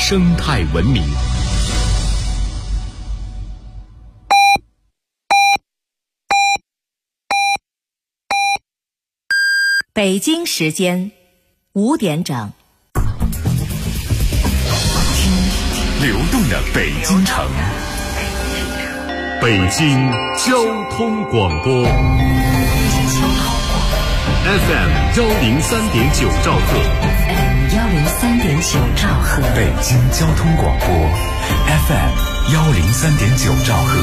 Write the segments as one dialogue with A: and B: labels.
A: 生态文明。
B: 北京时间5点整，
A: 听流动的北京城，北京交通广播 FM 103.9兆赫
B: 103.9兆赫，
A: 北京交通广播 FM 103.9兆赫。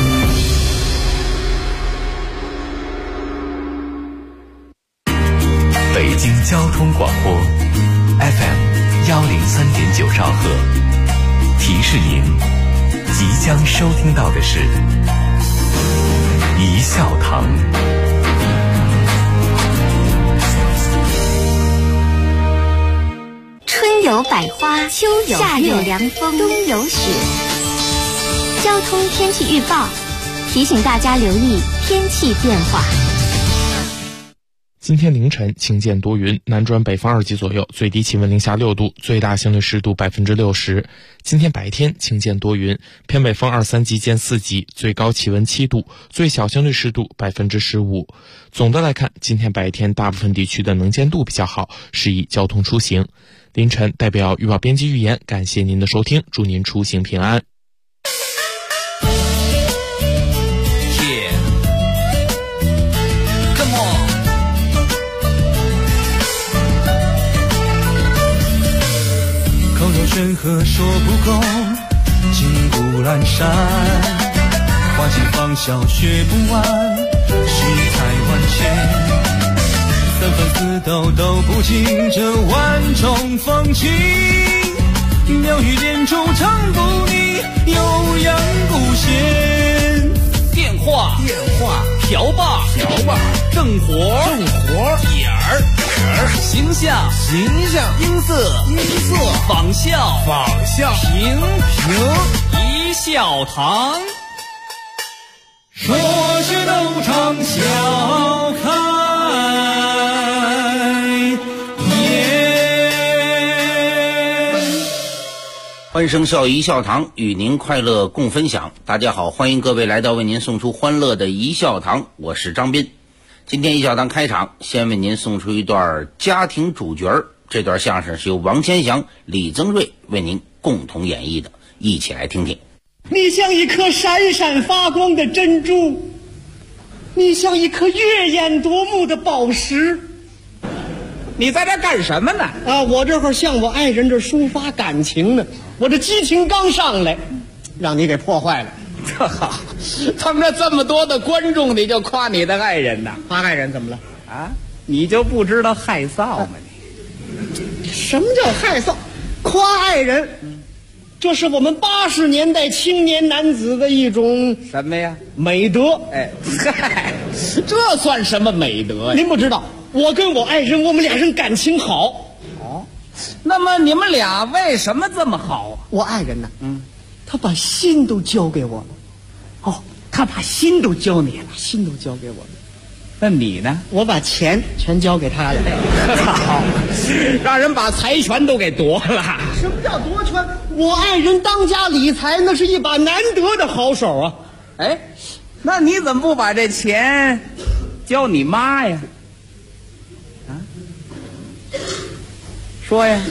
A: 北京交通广播 FM 103.9兆赫，提示您即将收听到的是一笑堂。
C: 春有百花，秋有夏有凉风，冬有雪。交通天气预报提醒大家留意天气变化。
D: 今天凌晨晴间多云，南转北风2级左右，最低气温零下6度，最大相对湿度60%。今天白天晴间多云，偏北风2、3级见4级，最高气温7度，最小相对湿度15%。总的来看，今天白天大部分地区的能见度比较好，适宜交通出行。凌晨代表预报编辑预言，感谢您的收听，祝您出行平安。
E: 山河说不够，金谷阑珊，花季芳笑学不完，世态万千，三番四斗都不尽这万种风情，妙语连珠唱不腻，悠扬古弦。电话瓢把正活点儿形象音色仿效平一笑堂，说是斗场笑开颜。
F: 欢声笑语一笑堂，与您快乐共分享。大家好，欢迎各位来到为您送出欢乐的一笑堂，我是张斌。今天一笑堂开场，先为您送出一段家庭主角，这段相声是由王千祥、李增瑞为您共同演绎的，一起来听听。
G: 你像一颗闪闪发光的珍珠，你像一颗月眼夺目的宝石。
H: 你在这干什么呢？
G: 我这会儿向我爱人这抒发感情呢，我这激情刚上来，让你给破坏了。
H: 好，他们这么多的观众，你就夸你的爱人呐？
G: 夸爱人怎么了？
H: 你就不知道害臊吗？
G: 你什么叫害臊？夸爱人，这是我们80年代青年男子的一种
H: 什么呀？
G: 美德。
H: 这算什么美德呀？
G: 您不知道，我跟我爱人，我们俩人感情好。
H: 那么你们俩为什么这么好？
G: 我爱人呢？他把心都交给我了。
H: 他把心都交你了，
G: 心都交给我了。
H: 那你呢？
G: 我把钱全交给他了。
H: 好，让人把财权都给夺了。
G: 什么叫夺权？我爱人当家理财，那是一把难得的好手啊。
H: 那你怎么不把这钱交你妈呀？说呀。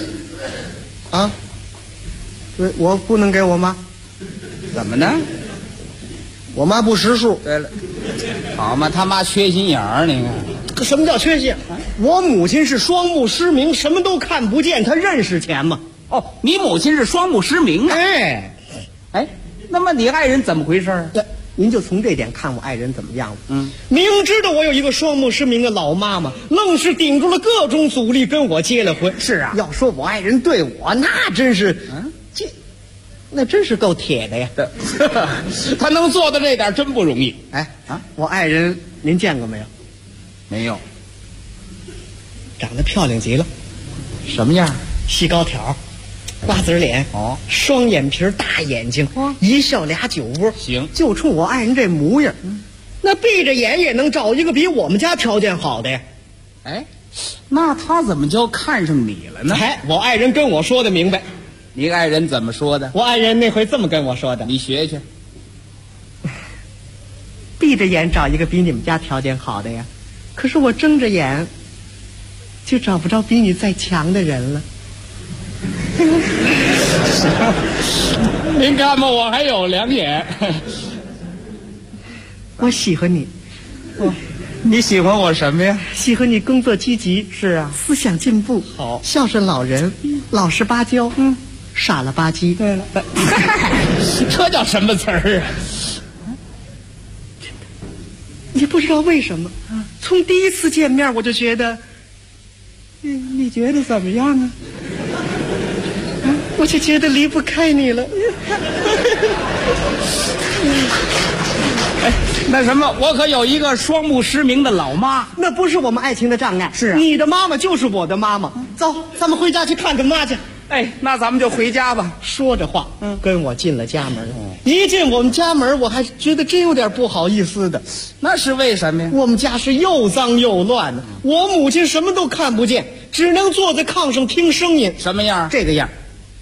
G: 我不能给我妈。
H: 怎么呢？
G: 我妈不识数。
H: 对了，好嘛，他妈缺心眼儿，你看。
G: 什么叫缺心？我母亲是双目失明，什么都看不见，她认识钱吗？
H: 你母亲是双目失明啊？那么你爱人怎么回事？
G: 对，您就从这点看我爱人怎么样了。明知道我有一个双目失明的老妈妈，愣是顶住了各种阻力跟我结了婚。
H: 是啊，
G: 要说我爱人对我，那真是那真是够铁的呀。
H: 他能做到这点真不容易。
G: 我爱人您见过没有？
H: 没有。
G: 长得漂亮极了。
H: 什么样？
G: 细高挑，瓜子脸，双眼皮，大眼睛，一笑俩酒窝。
H: 行，
G: 就冲我爱人这模样，那闭着眼也能找一个比我们家条件好的呀。
H: 那他怎么就看上你了呢？
G: 我爱人跟我说的明白，
H: 你爱人怎么说的？
G: 我爱人那回这么跟我说的：
H: 你学学。
G: 闭着眼找一个比你们家条件好的呀，可是我睁着眼就找不着比你再强的人了。
H: 您看吧，我还有两眼。
G: 我喜欢你。
H: 你喜欢我什么呀？
G: 喜欢你工作积极，
H: 是啊，
G: 思想进步，
H: 好，
G: 孝顺老人，老实巴交，傻了吧唧。
H: 对了，这叫什么词儿啊？
G: 你不知道为什么，从第一次见面我就觉得，你觉得怎么样啊？我就觉得离不开你了。
H: 那什么，我可有一个双目失明的老妈。
G: 那不是我们爱情的障碍，
H: 是啊，
G: 你的妈妈就是我的妈妈。走，咱们回家去看看妈去。
H: 哎，那咱们就回家吧。
G: 说着话，跟我进了家门。一进我们家门，我还觉得真有点不好意思的。
H: 那是为什么呀？
G: 我们家是又脏又乱的，我母亲什么都看不见，只能坐在炕上听声音。
H: 什么样？
G: 这个样。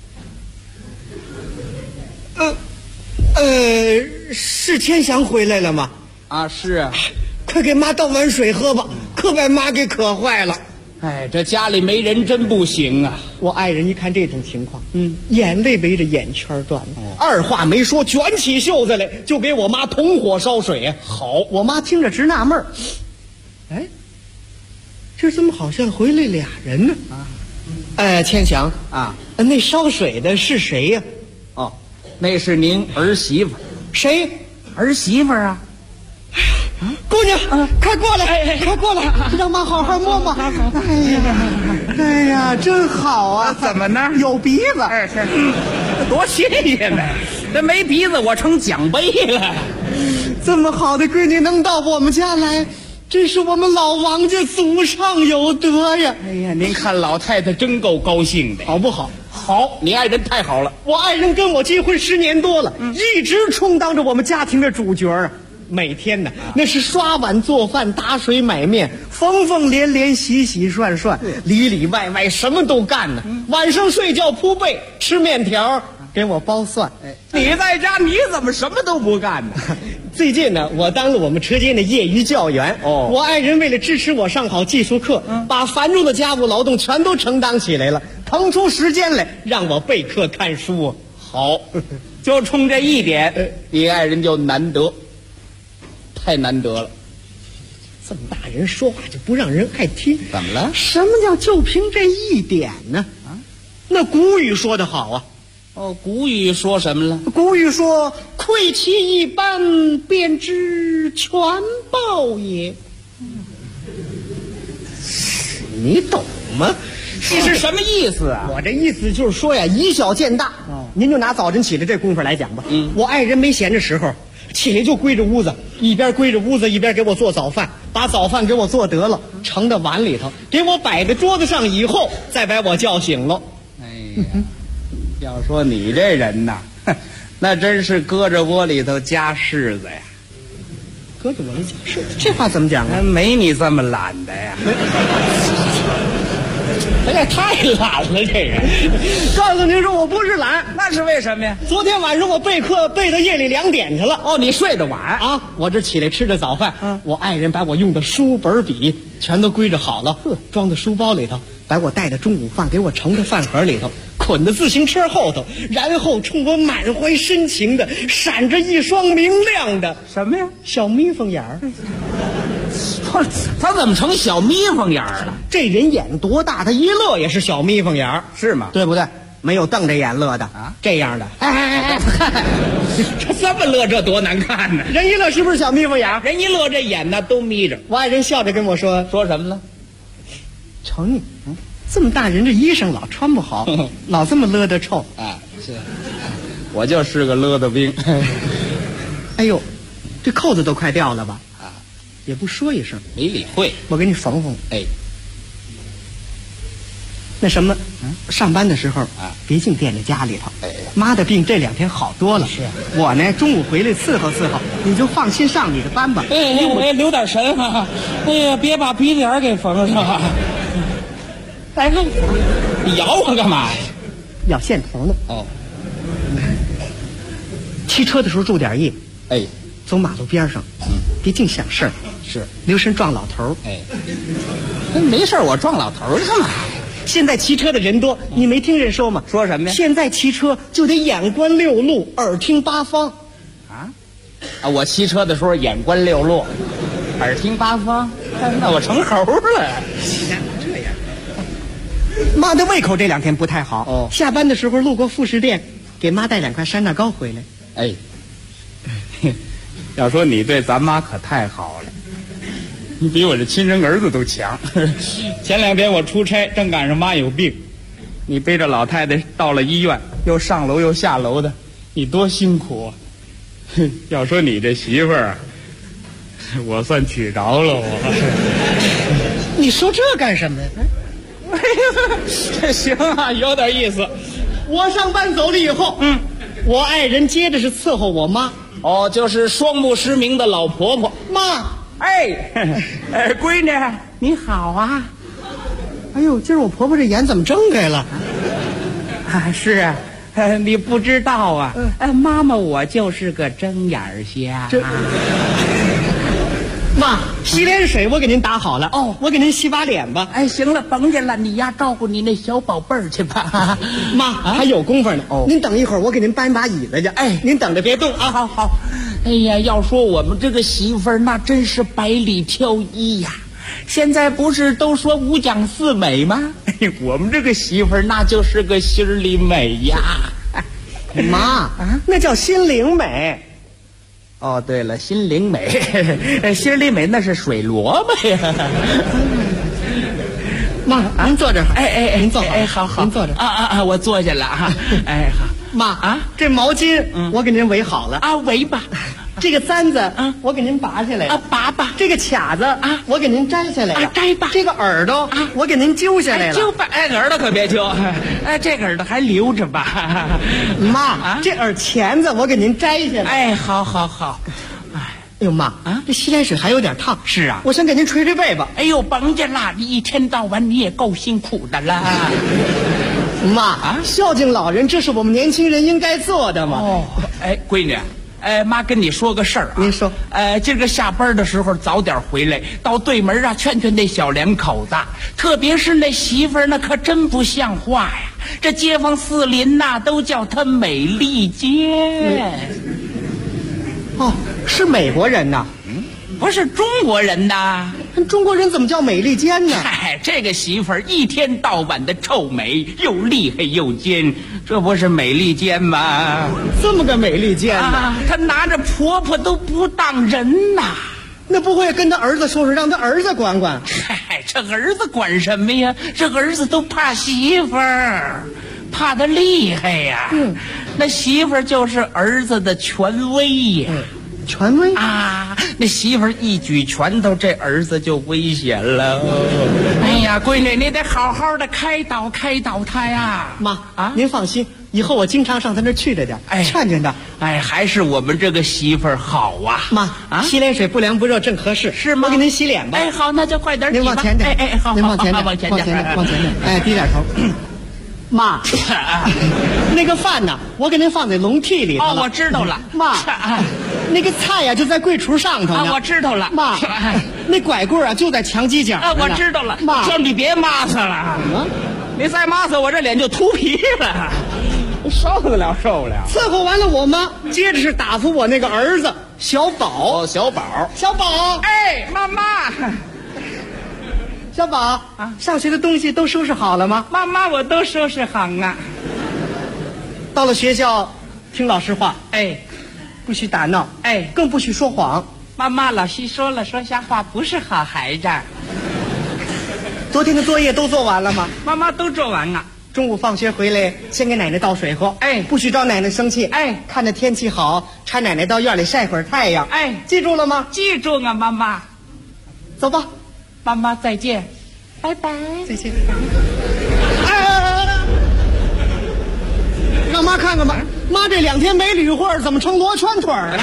G: 是天祥回来了吗？
H: 啊，是啊。
G: 快给妈倒碗水喝吧，可把妈给渴坏了。
H: 哎，这家里没人真不行啊！
G: 我爱人一看这种情况，眼泪围着眼圈转了，二话没说，卷起袖子来就给我妈同火烧水。好，我妈听着直纳闷儿，哎，这怎么好像回来俩人呢？千祥
H: 啊，
G: 那烧水的是谁呀？
H: 哦，那是您儿媳妇。
G: 谁？
H: 儿媳妇啊？
G: 姑娘，快过来，快过来，让妈好好摸摸。哎呀，真好啊！
H: 怎么呢？
G: 有鼻子，
H: 多新鲜呢！这没鼻子，我成奖杯了。
G: 这么好的闺女能到我们家来，真是我们老王家祖上有德呀！
H: 哎呀，您看老太太真够高兴的，
G: 好不好？
H: 好，你爱人太好了。
G: 我爱人跟我结婚10年多了，一直充当着我们家庭的主角啊。每天呢，那是刷碗做饭、打水买面，缝缝连连、洗洗涮涮，里里外外什么都干呢。晚上睡觉铺被吃面条，给我剥蒜。
H: 你在家你怎么什么都不干呢？
G: 最近呢，我当了我们车间的业余教员。我爱人为了支持我上好技术课，把繁重的家务劳动全都承担起来了，腾出时间来让我备课看书。
H: 好，就冲这一点，你爱人就难得。太难得了，
G: 这么大人说话就不让人爱听。
H: 怎么了？
G: 什么叫就凭这一点呢？那古语说得好啊。
H: 古语说什么了？
G: 古语说：“窥其一斑，便知全豹也。”你懂吗？
H: 这是什么意思啊？
G: 我这意思就是说呀，以小见大。您就拿早晨起来这功夫来讲吧。我爱人没闲着时候，起来就归着屋子，一边归着屋子一边给我做早饭，把早饭给我做得了，盛到碗里头，给我摆在桌子上以后，再把我叫醒了。
H: 哎呀，要说你这人呐，那真是搁着窝里头夹柿子呀。
G: 搁着窝里夹柿子，这话怎么讲啊？
H: 没你这么懒的呀。
G: 哎呀，太懒了这人！告诉您说，我不是懒，
H: 那是为什么呀？
G: 昨天晚上我备课备到夜里2点去了。
H: 你睡得晚
G: 啊！我这起来吃着早饭，我爱人把我用的书本笔全都归置好了，装在书包里头，把我带的中午饭给我盛到饭盒里头，捆到自行车后头，然后冲我满怀深情的闪着一双明亮的
H: 什么呀？
G: 小眯缝眼儿。
H: 他怎么成小眯缝眼儿了？
G: 这人眼多大，他一乐也是小眯缝眼儿，
H: 是吗？
G: 对不对？没有瞪着眼乐的啊，这样的。
H: 这这么乐，这多难看呢！
G: 人一乐是不是小眯缝眼儿？
H: 人一乐，这眼呢都眯着。
G: 我爱人笑着跟我说
H: 什么了？
G: 瞅你，这么大人这衣裳老穿不好，老这么勒得臭
H: 啊！是，我就是个勒得兵。
G: 哎呦，这扣子都快掉了吧？也不说一声，
H: 没理会。
G: 我给你缝缝。
H: 哎，
G: 那什么，上班的时候别净惦着家里头。妈的病这2天好多了。是我呢，中午回来伺候伺候，你就放心上你的班吧。
H: 我留点神哈。哎呀，别把鼻子眼给缝上。哎，你咬我干嘛呀？
G: 咬线头呢。
H: 哦，
G: 骑车的时候注点意，
H: 哎，
G: 走马路边上，别净想事儿，
H: 是，
G: 留神撞老头儿。
H: 哎，没事我撞老头儿干嘛？
G: 现在骑车的人多，你没听人说吗？
H: 说什么呀？
G: 现在骑车就得眼观六路，耳听八方。
H: 啊，我骑车的时候眼观六路，耳听八方，那我成猴了。
G: 这样，妈的胃口这2天不太好。
H: 哦，
G: 下班的时候路过副食店，给妈带2块山楂糕回来。
H: 哎，要说你对咱妈可太好了，你比我这亲生儿子都强。前2天我出差，正赶上妈有病，你背着老太太到了医院，又上楼又下楼的，你多辛苦啊！要说你这媳妇儿，我算娶着了我。
G: 你说这干什么呀？
H: 这行啊，有点意思。
G: 我上班走了以后，我爱人接着是伺候我妈。
H: 哦，就是双目失明的老婆婆。
G: 妈，
H: 哎，闺女你好啊。
G: 哎呦，今儿我婆婆这眼怎么睁开了？
H: 啊，是啊。你不知道啊，妈妈我就是个睁眼瞎。
G: 妈，洗脸水我给您打好了。
H: 哦，
G: 我给您洗把脸吧。
H: 哎，行了，甭见了，你呀照顾你那小宝贝儿去吧。
G: 妈，还有功夫呢。哦，您等一会儿，我给您搬把椅子去。
H: 哎，
G: 您等着别动啊。
H: 好好。哎呀，要说我们这个媳妇儿，那真是百里挑一呀。现在不是都说5讲4美吗？我们这个媳妇儿那就是个心里美呀。
G: 妈，那叫心灵美。
H: 哦，对了，心灵美，心里美那是水萝卜呀。
G: 妈，您坐这儿。
H: 哎，
G: 您坐好。
H: 哎，好，
G: 您坐这儿。
H: 啊，我坐下了啊。哎，好。
G: 妈啊，这毛巾我给您围好了
H: 啊，围吧。
G: 这个簪子我给您拔下来了
H: 啊，拔吧。
G: 这个卡子我给您摘下来了，
H: 摘吧。
G: 这个耳朵我给您揪下来了，
H: 揪吧。哎，耳朵可别揪，这个耳朵还留着吧。
G: 妈，这耳钳子我给您摘下来。
H: 哎，好。
G: 哎呦妈这洗脸水还有点烫。
H: 是啊，
G: 我先给您捶捶背吧。
H: 哎呦，甭介啦，你一天到晚你也够辛苦的了。
G: 妈孝敬老人，这是我们年轻人应该做的嘛。
H: 哦，哎，闺女。妈跟你说个事儿啊。
G: 您说。
H: 今个下班的时候早点回来，到对门啊劝劝那小2口子，特别是那媳妇儿，那可真不像话呀。这街坊四邻呐都叫她美利坚。
G: 哦，是美国人呐。
H: 不是中国人呐。
G: 中国人怎么叫美利坚呢？
H: 嗨，这个媳妇儿一天到晚的臭美，又厉害又尖，这不是美利坚吗？
G: 这么个美利坚呢？
H: 她拿着婆婆都不当人呐。
G: 那不会跟他儿子说说，让他儿子管管？
H: 嗨，这儿子管什么呀？这儿子都怕媳妇儿，怕得厉害呀。那媳妇儿就是儿子的权威呀。
G: 权威
H: 啊！那媳妇儿一举拳头，这儿子就危险了。哎呀，闺女，你得好好的开导他呀。
G: 妈您放心，以后我经常上他那儿去着点，劝劝他。
H: 哎，还是我们这个媳妇儿好啊。
G: 妈洗脸水不凉不热正合适，
H: 是吗？
G: 我给您洗脸吧。
H: 哎，好，那就快点洗吧。
G: 您往前点。
H: 哎，好，
G: 您往前点，
H: 往前点。
G: 哎，低点头。妈，那个饭呢？我给您放在笼屉里头了。
H: 哦，我知道了。
G: 妈，那个菜呀就在柜橱上头呢。
H: 我知道了。
G: 妈，那拐棍啊就在墙犄角。
H: 我知道了。
G: 妈，
H: 叫你别抹撒了。你再抹撒，我这脸就秃皮了。受得了。
G: 伺候完了我妈，接着是打发我那个儿子小宝。
H: 小宝。
G: 哎，妈妈。小宝上学的东西都收拾好了吗？
H: 妈，我都收拾好啊。
G: 到了学校，听老师话，不许打闹，更不许说谎。
H: 妈，老师说了，说瞎话不是好孩子。
G: 昨天的作业都做完了吗？
H: 妈都做完了。
G: 中午放学回来，先给奶奶倒水喝，不许招奶奶生气，看着天气好，搀奶奶到院里晒会儿太阳，记住了吗？
H: 记住啊，妈。
G: 走吧。
H: 妈妈再见，拜拜，
G: 再见。让妈看看吧，妈这2天没捋会儿，怎么成罗圈腿了？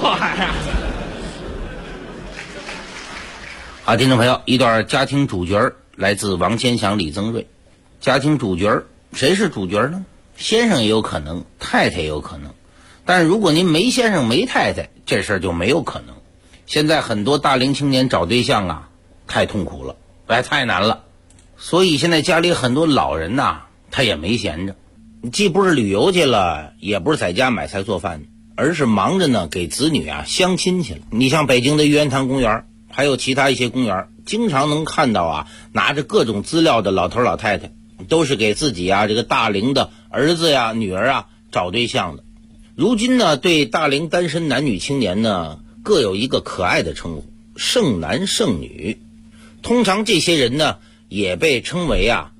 F: 好，听众朋友，一段家庭主角来自王千祥、李增瑞。家庭主角，谁是主角呢？ 先生也有可能，太太也有可能，但是如果您没先生没太太，这事儿就没有可能。现在很多大龄青年找对象啊，太痛苦了，太难了，所以现在家里很多老人呐，他也没闲着，既不是旅游去了，也不是在家买菜做饭，而是忙着呢给子女啊相亲去了。你像北京的玉渊潭公园，还有其他一些公园，经常能看到啊拿着各种资料的老头老太太，都是给自己啊这个大龄的儿子呀女儿啊找对象的。如今呢，对大龄单身男女青年呢各有一个可爱的称呼，剩男剩女。通常这些人呢也被称为啊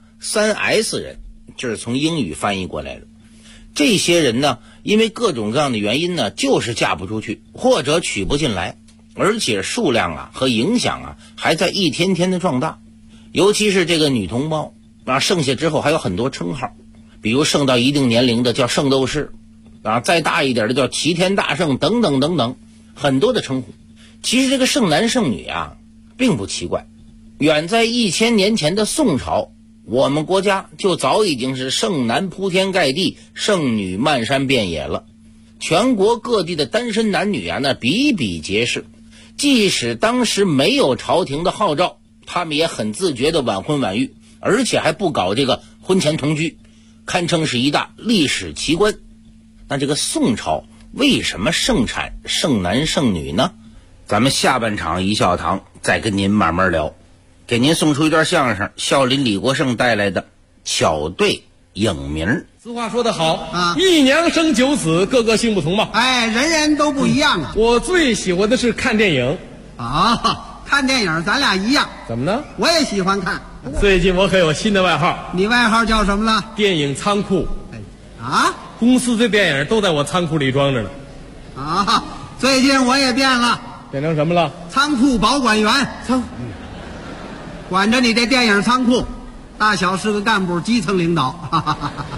F: 3S 人，这是从英语翻译过来的。这些人呢因为各种各样的原因呢，就是嫁不出去或者娶不进来，而且数量啊和影响啊还在一天天的壮大。尤其是这个女同胞啊，剩下之后还有很多称号，比如剩到一定年龄的叫圣斗士啊，再大一点的叫齐天大圣等等等等，很多的称呼。其实这个剩男剩女啊并不奇怪，远在1000年前的宋朝，我们国家就早已经是剩男铺天盖地，剩女漫山遍野了。全国各地的单身男女啊，那比比皆是。即使当时没有朝廷的号召，他们也很自觉的晚婚晚育，而且还不搞这个婚前同居，堪称是一大历史奇观。那这个宋朝为什么盛产剩男剩女呢？咱们下半场一笑堂再跟您慢慢聊。给您送出一段相声，孝林李国盛带来的巧对影名。
I: 俗话说得好啊，一娘生9子，个个性不同嘛。
J: 哎，人人都不一样啊。
I: 我最喜欢的是看电影
J: 啊，看电影咱俩一样。
I: 怎么呢？
J: 我也喜欢看。
I: 最近我可有新的外号。
J: 你外号叫什么了？
I: 电影仓库。
J: 啊？
I: 公司的电影都在我仓库里装着呢。
J: 啊，最近我也变了。
I: 变成什么了？
J: 仓库保管员。管着你这电影仓库，大小是个干部，基层领导。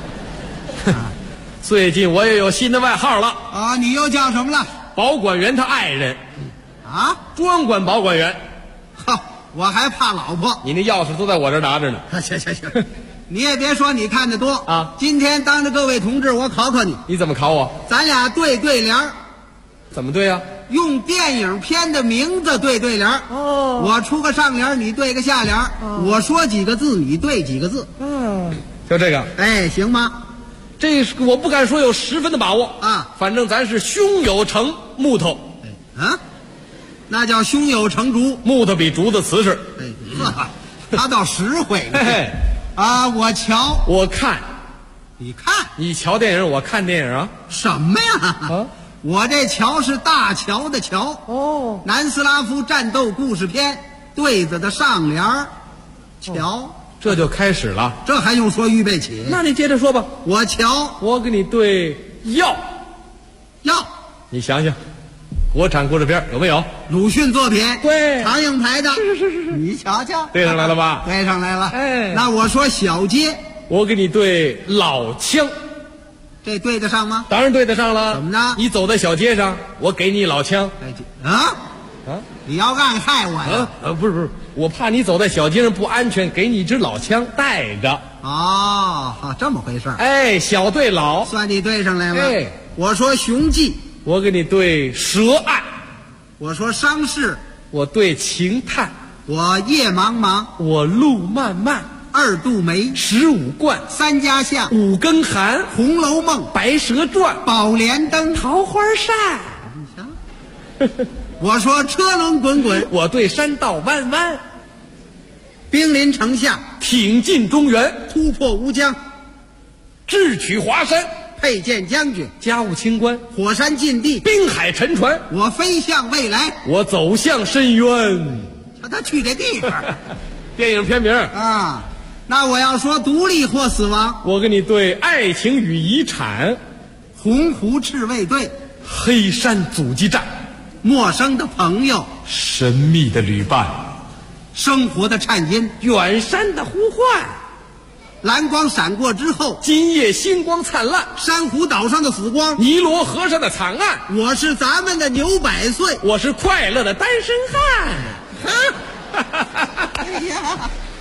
I: 最近我也有新的外号了
J: 啊！你又叫什么了？
I: 保管员他爱人。
J: 啊？
I: 专管保管员。
J: 哈，我还怕老婆。
I: 你那钥匙都在我这拿着呢。
J: 行，你也别说你看得多
I: 啊！
J: 今天当着各位同志，我考考你。
I: 你怎么考我？
J: 咱俩对联。
I: 怎么对呀？
J: 用电影片的名字对联。哦，我出个上联，你对个下联。我说几个字，你对几个字。
I: 就这个。
J: 哎，行吗？
I: 这我不敢说有10分的把握
J: 啊，
I: 反正咱是胸有成木头。
J: 啊，那叫胸有成竹。
I: 木头比竹子瓷实。
J: 他倒实惠了。啊，我瞧，
I: 我看，
J: 你看，
I: 你瞧电影，我看电影啊。
J: 什么呀？
I: 啊，
J: 我这桥是大桥的桥。
I: 哦，
J: 南斯拉夫战斗故事片对子的上联桥。
I: 这就开始了，
J: 这还用说预备起？
I: 那你接着说吧。
J: 我瞧，
I: 我给你对药，你想想，国产故事片有没有？
J: 鲁迅作品，
I: 对，
J: 长映台的，
I: 是，
J: 你瞧瞧，
I: 对上来了吧？
J: 对上来了。
I: 哎，
J: 那我说小街，
I: 我给你对老枪，
J: 这对得上吗？
I: 当然对得上了。
J: 怎么呢？
I: 你走在小街上，我给你老枪。
J: 啊？你要暗害我呀？
I: 不是，我怕你走在小街上不安全，给你一支老枪带着。
J: 哦，这么回事。
I: 哎，小对老，
J: 算你对上来了。
I: 哎，
J: 我说雄记，
I: 我给你对蛇案；
J: 我说伤逝，
I: 我对情探；
J: 我夜茫茫，
I: 我路漫漫；
J: 二度梅
I: ，15贯；
J: 三家巷
I: ，5根寒；
J: 红楼梦，
I: 白蛇传；
J: 宝莲灯，
I: 桃花扇。
J: 你瞧，我说车轮滚滚，
I: 我对山道弯弯；
J: 兵临城下，
I: 挺进中原；
J: 突破吴江，
I: 智取华山；
J: 佩剑将军，
I: 家务清官；
J: 火山禁地，
I: 滨海沉船；
J: 我飞向未来，
I: 我走向深渊。
J: 瞧他去这地方。
I: 电影片名
J: 啊，那我要说独立或死亡，
I: 我给你对爱情与遗产；
J: 鸿鹄赤卫队，
I: 黑山阻击战；
J: 陌生的朋友，
I: 神秘的旅伴；
J: 生活的颤音，
I: 远山的呼唤；
J: 蓝光闪过之后，
I: 今夜星光灿烂；
J: 珊瑚岛上的死光，
I: 尼罗河上的惨案。
J: 我是咱们的牛百岁，
I: 我是快乐的单身汉。
J: 哎呀，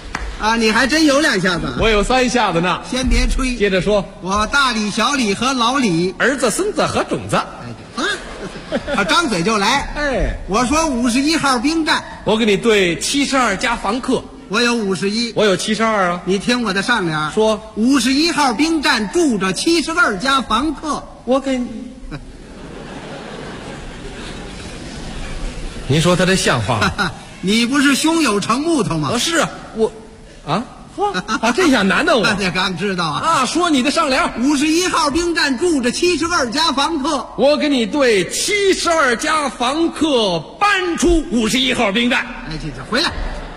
J: 啊，你还真有2下子。
I: 我有3下子呢。
J: 先别吹，
I: 接着说。
J: 我大李、小李和老李，
I: 儿子、孙子和种子。
J: 张嘴就来。
I: 哎，
J: 我说51号兵站，
I: 我给你对72家房客。
J: 我有51，
I: 我有72啊。
J: 你听我的上联，
I: 说
J: 51号兵站住着72家房客。
I: 我给你，您说他这像话吗？
J: 你不是胸有成木头吗？
I: 是啊，我，这下难到我。
J: 这刚知道
I: 啊！说你的上联
J: ，51号兵站住着72家房客。
I: 我给你对72家房客搬出51号兵站。
J: 哎，这回来，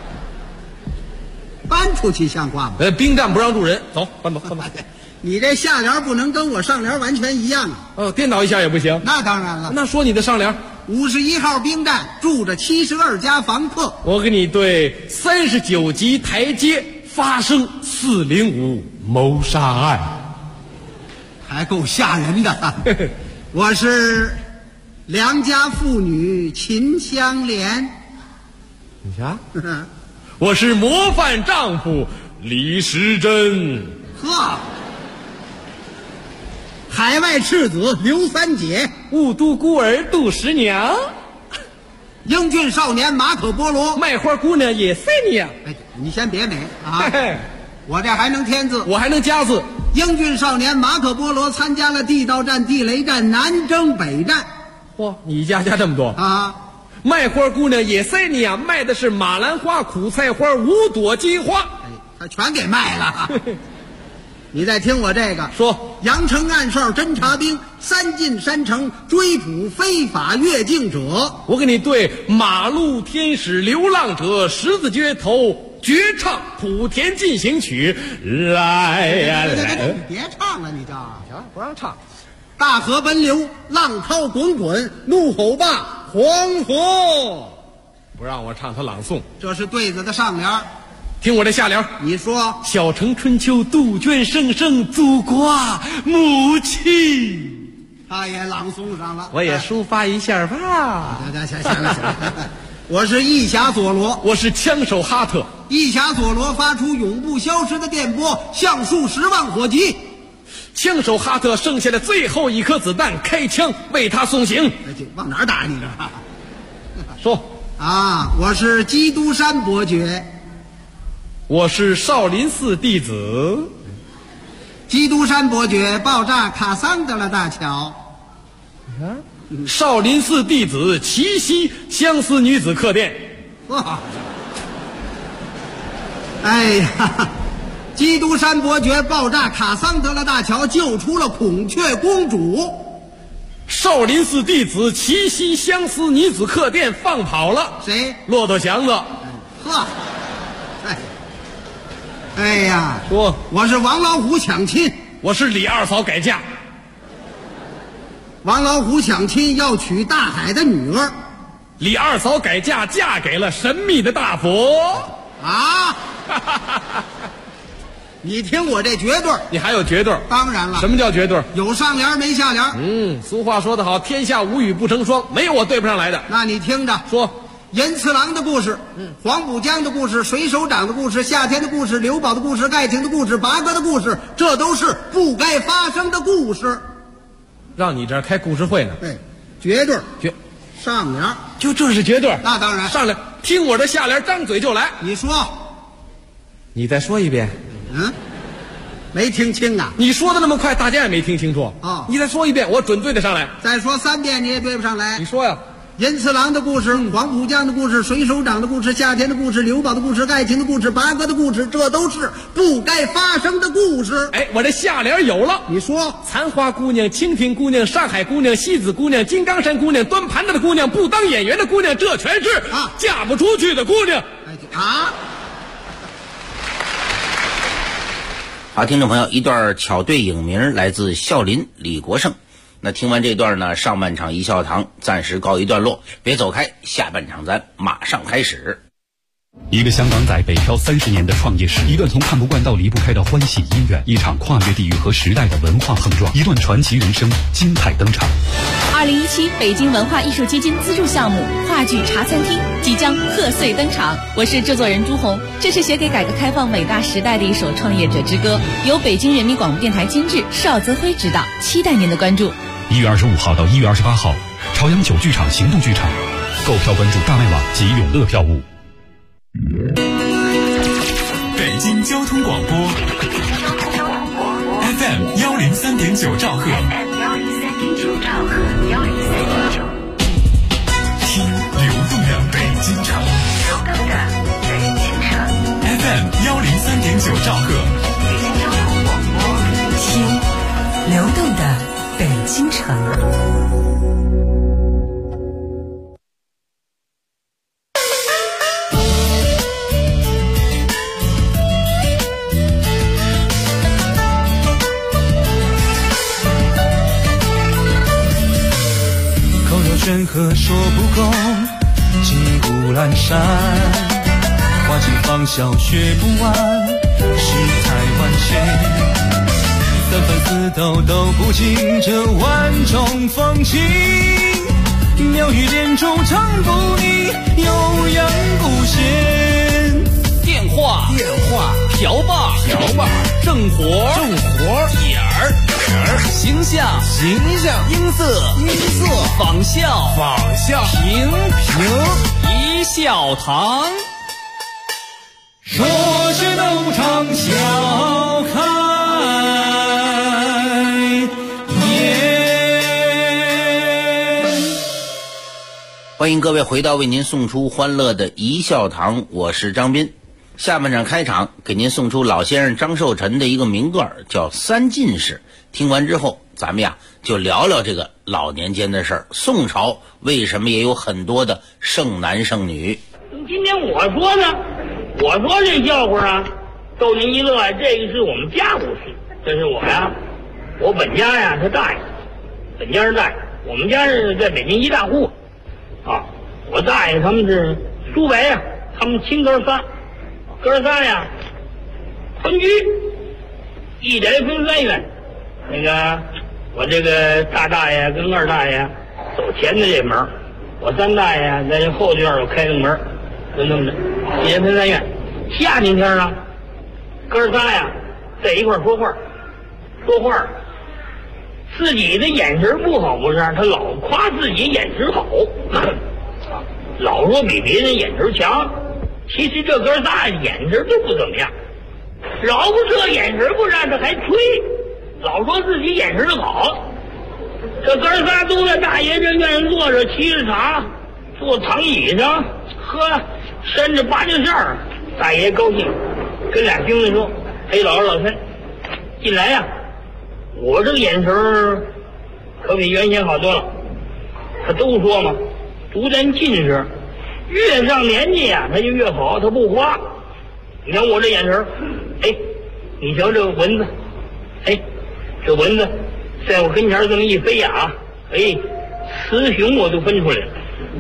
J: 搬出去像话吗？
I: 兵站不让住人，走，搬走。
J: 你这下联不能跟我上联完全一样啊！
I: 颠倒一下也不行。
J: 那当然了。
I: 那说你的上联
J: ，51号兵站住着72家房客。
I: 我给你对39级台阶发生405谋杀案，
J: 还够吓人的。我是良家妇女秦香莲。
I: 你瞧，我是模范丈夫李时珍。
J: 呵。海外赤子刘三姐，
I: 雾都孤儿杜十娘，
J: 英俊少年马可波罗，
I: 卖花姑娘也塞你呀！
J: 哎，你先别美啊！我这还能添字，
I: 我还能加字。
J: 英俊少年马可波罗参加了地道战、地雷战、南征北战。
I: 嚯，你加这么多
J: 啊！
I: 卖花姑娘也塞你呀，卖的是马兰花、苦菜花、5朵金花。
J: 哎，他全给卖了。你再听我这个，
I: 说
J: 阳城暗哨侦察兵3进山城追捕非法越境者。
I: 我给你对马路天使流浪者十字街头绝唱莆田进行曲来呀来！
J: 你别唱了，你这
I: 行不让唱。
J: 大河奔流，浪涛滚滚，怒吼吧黄河！
I: 不让我唱，他朗诵。
J: 这是对子的上联。
I: 听我这下联，
J: 你说
I: 小城春秋杜鹃声声，祖国啊母亲。
J: 他也朗诵上了，
I: 我也抒发一下吧。
J: 行了，我是义侠佐罗，
I: 我是枪手哈特。
J: 义侠佐罗发出永不消失的电波，像数10万火急。
I: 枪手哈特剩下的最后1颗子弹，开枪为他送行。
J: 往哪儿打你这？
I: 说
J: 啊，我是基督山伯爵。
I: 我是少林寺弟子。
J: 基督山伯爵爆炸卡桑德拉大桥。
I: 少林寺弟子奇袭相思女子客店。
J: 哇！哎呀，基督山伯爵爆炸卡桑德拉大桥，救出了孔雀公主。
I: 少林寺弟子奇袭相思女子客店，放跑了。
J: 谁？
I: 骆驼祥子。
J: 呵。哎呀，
I: 说
J: 我是王老虎抢亲，
I: 我是李二嫂改嫁。
J: 王老虎抢亲要娶大海的女儿，
I: 李二嫂改嫁嫁给了神秘的大佛。
J: 啊！你听我这绝对，
I: 你还有绝对？
J: 当然了。
I: 什么叫绝对？
J: 有上联没下联。
I: 俗话说得好，天下无语不成双，没有我对不上来的。
J: 那你听着，
I: 说。
J: 银次郎的故事，黄浦江的故事，水手长的故事，夏天的故事，刘宝的故事，爱情的故事，八哥的故事，这都是不该发生的故事。
I: 让你这儿开故事会呢？
J: 对，绝对上联，
I: 就这是绝对。
J: 那当然，
I: 上联，听我这下联，张嘴就来。
J: 你说，
I: 你再说一遍。
J: 没听清啊？
I: 你说的那么快，大家也没听清楚。你再说一遍，我准对得上来。
J: 再说3遍你也对不上来。
I: 你说呀。
J: 银次郎的故事，黄浦江的故事，水手长的故事，夏天的故事，刘宝的故事，爱情的故事，八哥的故事，这都是不该发生的故事。
I: 哎，我这下联有了。
J: 你说，
I: 残花姑娘、清平姑娘、上海姑娘、西子姑娘、金刚山姑娘、端盘子的姑娘、不当演员的姑娘，这全是嫁不出去的姑娘。
F: 好，听众朋友，一段巧对影名来自孝林李国盛。那听完这段呢，上半场一笑堂暂时告一段落，别走开，下半场咱马上开始。
K: 一个香港仔北漂30年的创业史，一段从看不惯到离不开的欢喜姻缘，一场跨越地域和时代的文化碰撞，一段传奇人生精彩登场。
B: 2017北京文化艺术基金资助项目话剧茶餐厅即将贺岁登场。我是制作人朱红，这是写给改革开放伟大时代的一首创业者之歌，由北京人民广播电台监制，邵泽辉指导，期待您的关注。
K: 1月25号到1月28号，朝阳9剧场行动剧场，购票关注大麦网及永乐票务。
A: 北京交通广播 FM 103.9兆赫，听流动的北京城，FM 103.9兆赫，
B: 听流动的北京城。
E: 山河说不够，金谷阑珊，花尽芳笑学不完，世态万千，三番四斗都不尽这万种风情，妙语连珠唱不腻，悠扬不闲。
I: 电话瓢把正活点儿形象音色仿效平一笑堂，
E: 说是斗场笑开颜。
F: 欢迎各位回到为您送出欢乐的一笑堂，我是张斌。下半场开场给您送出老先生张寿臣的一个名段，叫三进士。听完之后咱们就聊聊这个老年间的事儿。宋朝为什么也有很多的剩男剩女？
L: 今天我说呢，我说这笑话逗您一乐，这个是我们家故事。这是我本家他大爷，本家是大爷，我们家是在北京一大户我大爷他们是苏北他们亲哥仨分居，一宅分3院。那个我这个大爷跟二大爷走前的这门，我三大爷在这后院有开个门，就那么着，一人分3院。夏天天哥仨在一块说话，自己的眼神不好不是，他老夸自己眼神好，老说比别人眼神强。其实这哥仨眼神都不怎么样，老不这眼神不让他还吹，老说自己眼神好。这哥仨都在大爷这院坐着，沏着茶，坐躺椅上喝，扇着芭蕉扇。大爷高兴，跟俩兄弟说：“哎，老二老三，进来我这个眼神可比原先好多了。”他都说嘛，独咱近视，越上年纪他就越好，他不花。你看我这眼神，你瞧这个蚊子，这蚊子在我跟前这么一飞雌雄我都分出来了。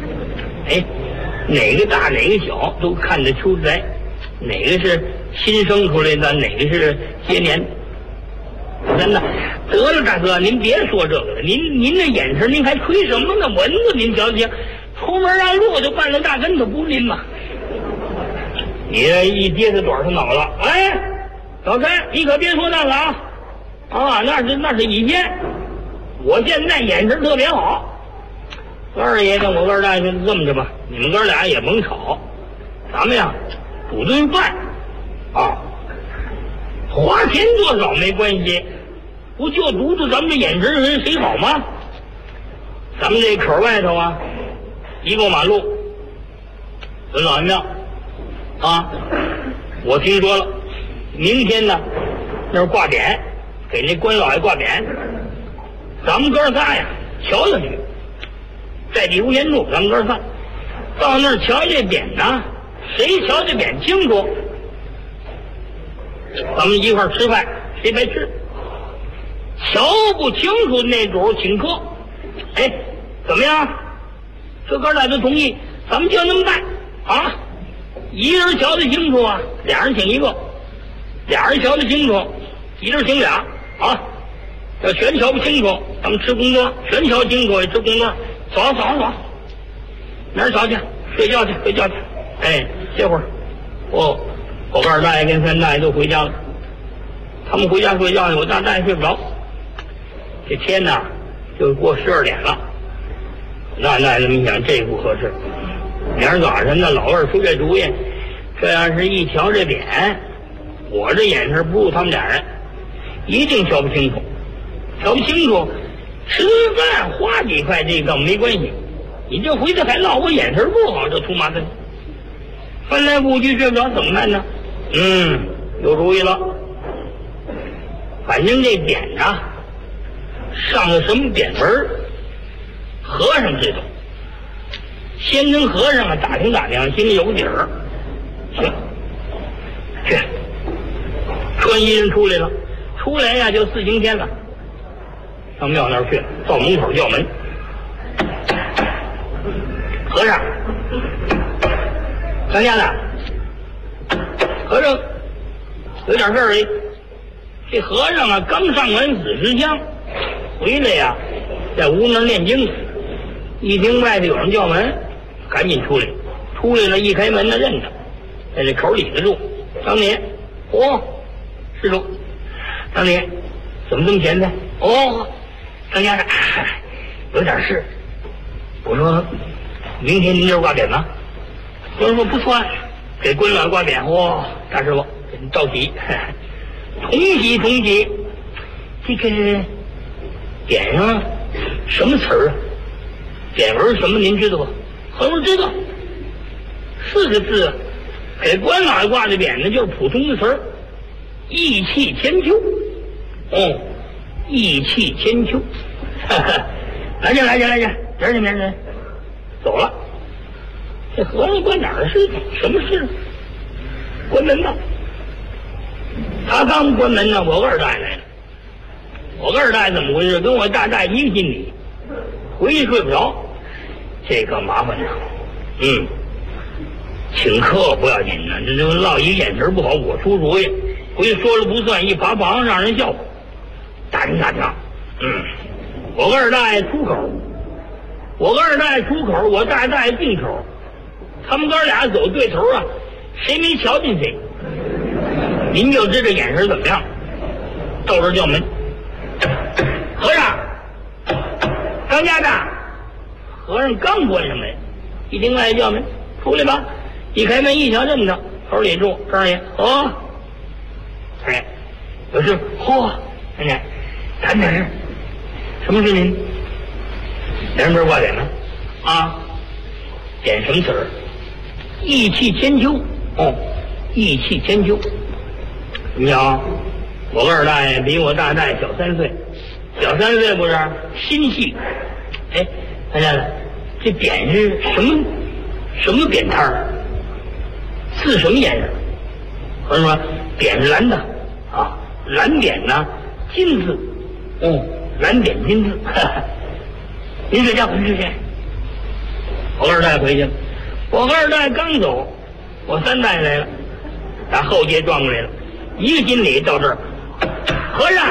L: 哪个大哪个小都看得出来，哪个是新生出来的，哪个是接年。真的，得了，大哥，您别说这个了，您那眼神，您还吹什么呢？蚊子您瞧瞧，出门让路就绊了大跟头，不拎吗？你这一跌他短他脑了。老三，你可别说那个那是以前，我现在眼神特别好。二爷跟我二大爷这么着吧，你们哥俩也甭吵，咱们煮顿饭花钱多少没关系，不就读着咱们这眼神谁好吗？咱们这口外头一过马路有老爷庙我听说了，明天呢那是挂匾，给那关老爷挂匾，咱们哥仨瞧瞧去，在礼物连住，咱们哥仨到那儿瞧这匾呢，谁瞧这匾清楚，咱们一块吃饭，谁白吃。瞧不清楚那主请客，怎么样？这哥俩就同意，咱们就那么办一个人瞧得清楚俩人请一个，俩人瞧得清楚，一人请俩要全瞧不清楚，咱们吃工作；全瞧清楚也吃工作。走，哪儿瞧去？睡觉去。哎，歇会儿。我二大爷跟三大爷都回家了，他们回家睡觉呢，我大大爷睡不着。这天呐，就过12点了。大大爷这么想，这不合适。明儿早晨呢，老二出这主意，这要是一瞧这匾，我这眼神不如他们俩人，一定瞧不清楚。吃饭花几块这个没关系，你这回头还闹我眼神不好，这图麻烦。翻来覆去睡不着，怎么办呢？有主意了。反正这匾呐，上了什么匾文，和尚知道。先跟和尚打听打听，心里有个底儿。行，去。穿衣人出来了，出来呀就4星天了。上庙那儿去了，到门口叫门。和尚，当家的，和尚有点事儿而已。这和尚啊，刚上完死尸香，回来呀，在屋那儿念经，一听外头有人叫门，赶紧出来。出来了，一开门呢，认他，在这口里头住。张年，施主，张年，怎么这么闲的？张家长，有点事。我说，明天您这儿挂匾吗？有人说不错，给官老挂匾。大师傅，着急，同喜。这个匾上什么词儿啊？匾文什么您知道吧？和尚知道，4个字啊。给官老挂的匾呢，就是普通的词儿，义气千秋。义气千秋。来去，明儿走了。这和尚关哪儿是什么事？关门吧。他刚关门呢，我二大爷来了。我二大爷怎么回事？跟我大大爷一个心理，回去睡不着，这可麻烦了。请客不要紧呢，这就落一眼神不好，我出主意，回去说了不算，一爬房让人笑话。打听。我二大爷出口，我大爷进口，他们哥俩走对头啊，谁没瞧见谁，您就知道眼神怎么样。到这叫门，和尚，当家的。和尚刚关上门，一听外叫门，出来吧。一开门一瞧，认他，口里住张爷。有事。奶奶，谈点事。什么事您？两边挂匾呢？匾什么词儿？义气千秋。义气千秋。你瞧，我二大爷比我大大爷小3岁，不是心细。大家的，这匾是什么匾摊儿？字什么颜色？和尚说匾是蓝的蓝匾呢，金字。蓝匾金字。您睡觉，我二大爷回去了。我二大爷刚走，我3大爷来了，打后街撞过来了，一个经理到这儿。和尚，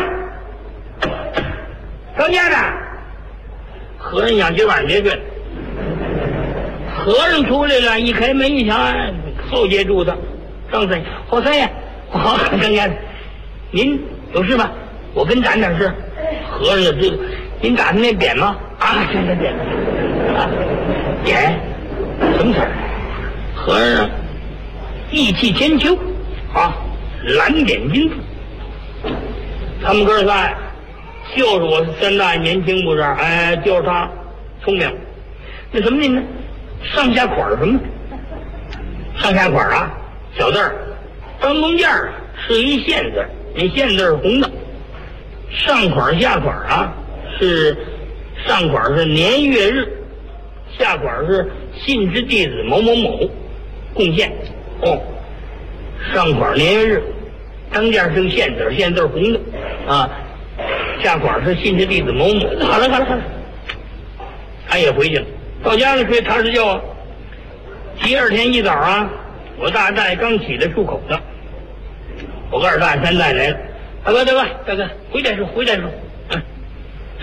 L: 当家的。和尚想今晚别睡。和尚出来了，一开门一瞧，后街住的张三爷。三爷，张家的，您有事吧？我跟谈点事。和尚就知道，您打听那匾吗？真的匾。匾什么词儿？和尚义气千秋蓝匾金字。他们哥仨就是我3大爷年轻不是？就是他聪明。那什么您呢？上下款什么？上下款小字儿，当中间是一线字，那线字是红的。上款下款是上款是年月日，下款是信之弟子某某某贡献。上款年月日，当间是个线字，线字红的下款是信之弟子某某。好了，他也回去了，到家里睡踏实觉。第二天一早我大爷刚起来漱口呢，我二大爷3大爷来了。大哥，回来说。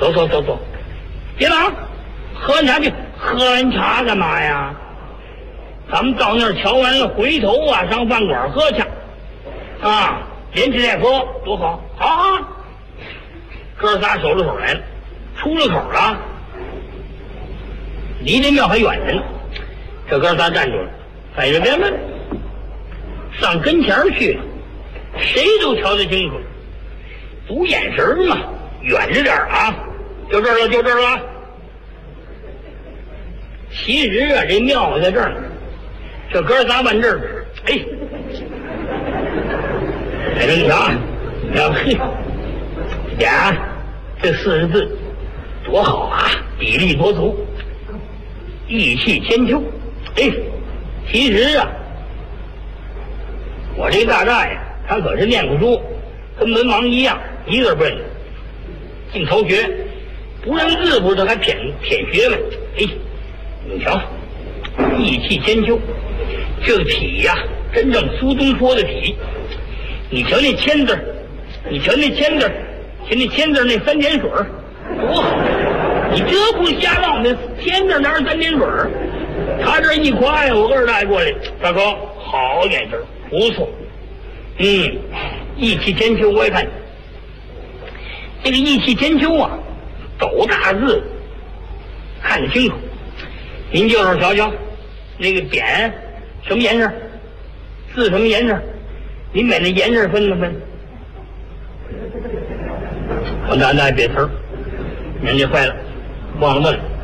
L: 走，别忙，喝完茶去。喝完茶干嘛呀？咱们到那儿瞧完了，回头啊上饭馆喝去。啊，连吃带喝多好，好啊！哥仨手着手来了，出了口了，离这庙还远着呢。这哥仨站住了，哎呀，别问，上跟前去了，谁都瞧得清楚，赌眼神嘛，远着点啊，就这儿了。其实啊，这庙在这儿呢，这哥仨往这儿，哎，你瞧，嘿，呀，这4个字多好啊，比例多足，义气千秋。哎，其实啊，我这大大爷他可是念过书，跟文盲一样，一字不认，净偷学，不认字不知还谝学问。哎，你瞧，义气千秋，这个体呀，真正苏东坡的体。你瞧那签字，瞧那签字那3点水多好！你这不瞎闹，那签字哪是3点水？他这一夸呀，我二大爷过来，大哥，好眼神，不错。义气千秋，我也看这个义气千秋啊，斗大字看得清楚。您就是瞧瞧，那个匾什么颜色，字什么颜色，您把那颜色分了分。我大爷别词儿，人家坏了，忘了问了。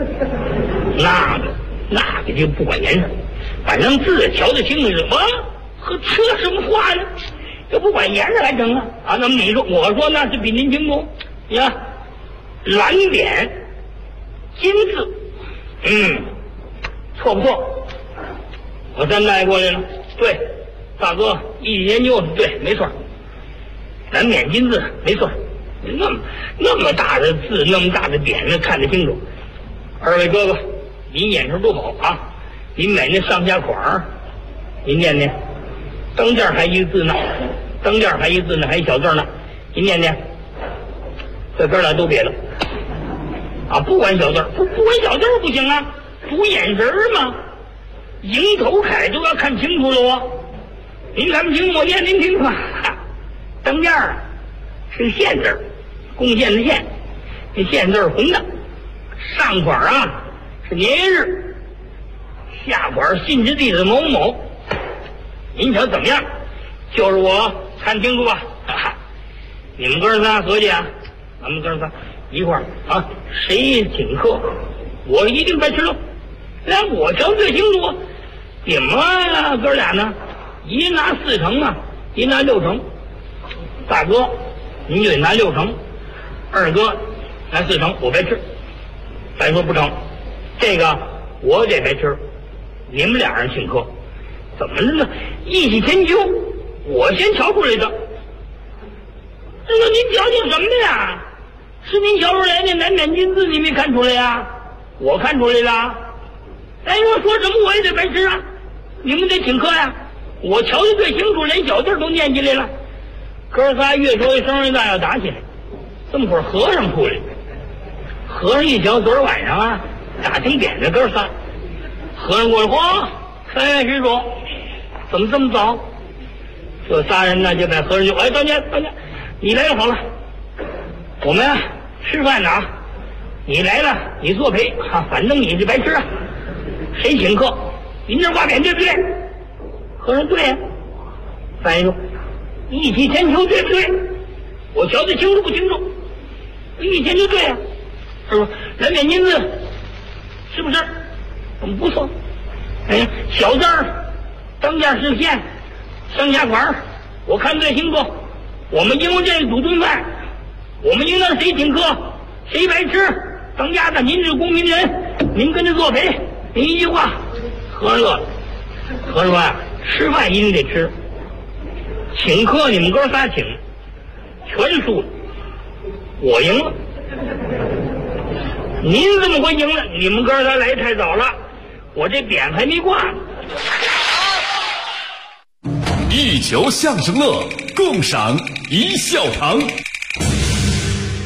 L: 那个就不管颜色，反正字瞧得清楚是吗？和这什么话呢？这不管颜色还成啊？那么你说，我说那是比您清楚。你看，蓝匾，金字，错不错？我三大爷过来了，对，大哥一研究对，没错，蓝匾金字没错，那么大的字，那么大的匾，那看得清楚。二位哥哥，您眼神多好啊！您买那上下款您念念，当间还一个字呢，还一小字呢，您念念。这哥俩都别了啊！不管小字，不管小字不行啊，读眼神嘛，迎头楷都要看清楚了啊！您看不清，我念您听吧。当间是县字，贡献的县，这县字红的，上款啊是年月日，下款信之地的某某。您瞧怎么样？就是我看清楚吧。你们哥仨合计啊，咱们哥仨一块儿啊，谁请客，我一定白吃了。来，我瞧最清楚，你们哥俩呢，一人拿4成啊，一人拿6成。大哥，您就得拿6成，二哥拿4成，我白吃。再说不成，这个我得白吃。你们俩人请客，怎么着呢？义气千秋，我先瞧出来的。这个您瞧见什么呀？是您瞧出来那蓝匾金字，你没看出来呀？我看出来了。哎，我说什么我也得白吃啊！你们得请客呀！我瞧得最清楚，连小字都念起来了。哥仨越说越声越大，要打起来。这么会儿和尚出来，和尚一瞧，昨儿晚上啊，打听匾的哥仨，和尚过来，嚯，3位施主，怎么这么早？这仨人呢，就把和尚就，哎，大家，你来了好了，我们吃饭呢啊，你来了，你作陪啊，反正你是白吃啊。谁请客？您这挂匾对不对？和尚对呀。翻译说，义气千秋对不对？我瞧得清楚不清楚？义气千秋对呀。他说蓝匾金字是不是？不错。哎，小字当间是县，上下款我看最清楚。我们因为这赌顿饭，我们应当谁请客谁白吃。当家的您是公民人，您跟着作陪。您一句话，和尚乐了。和尚说呀，吃饭一定得吃，请客你们哥仨请，全输了，我赢了。您这么会赢了？你们哥仨来太早了，我这匾还没挂呢。
A: 一球相声乐，共赏一笑堂。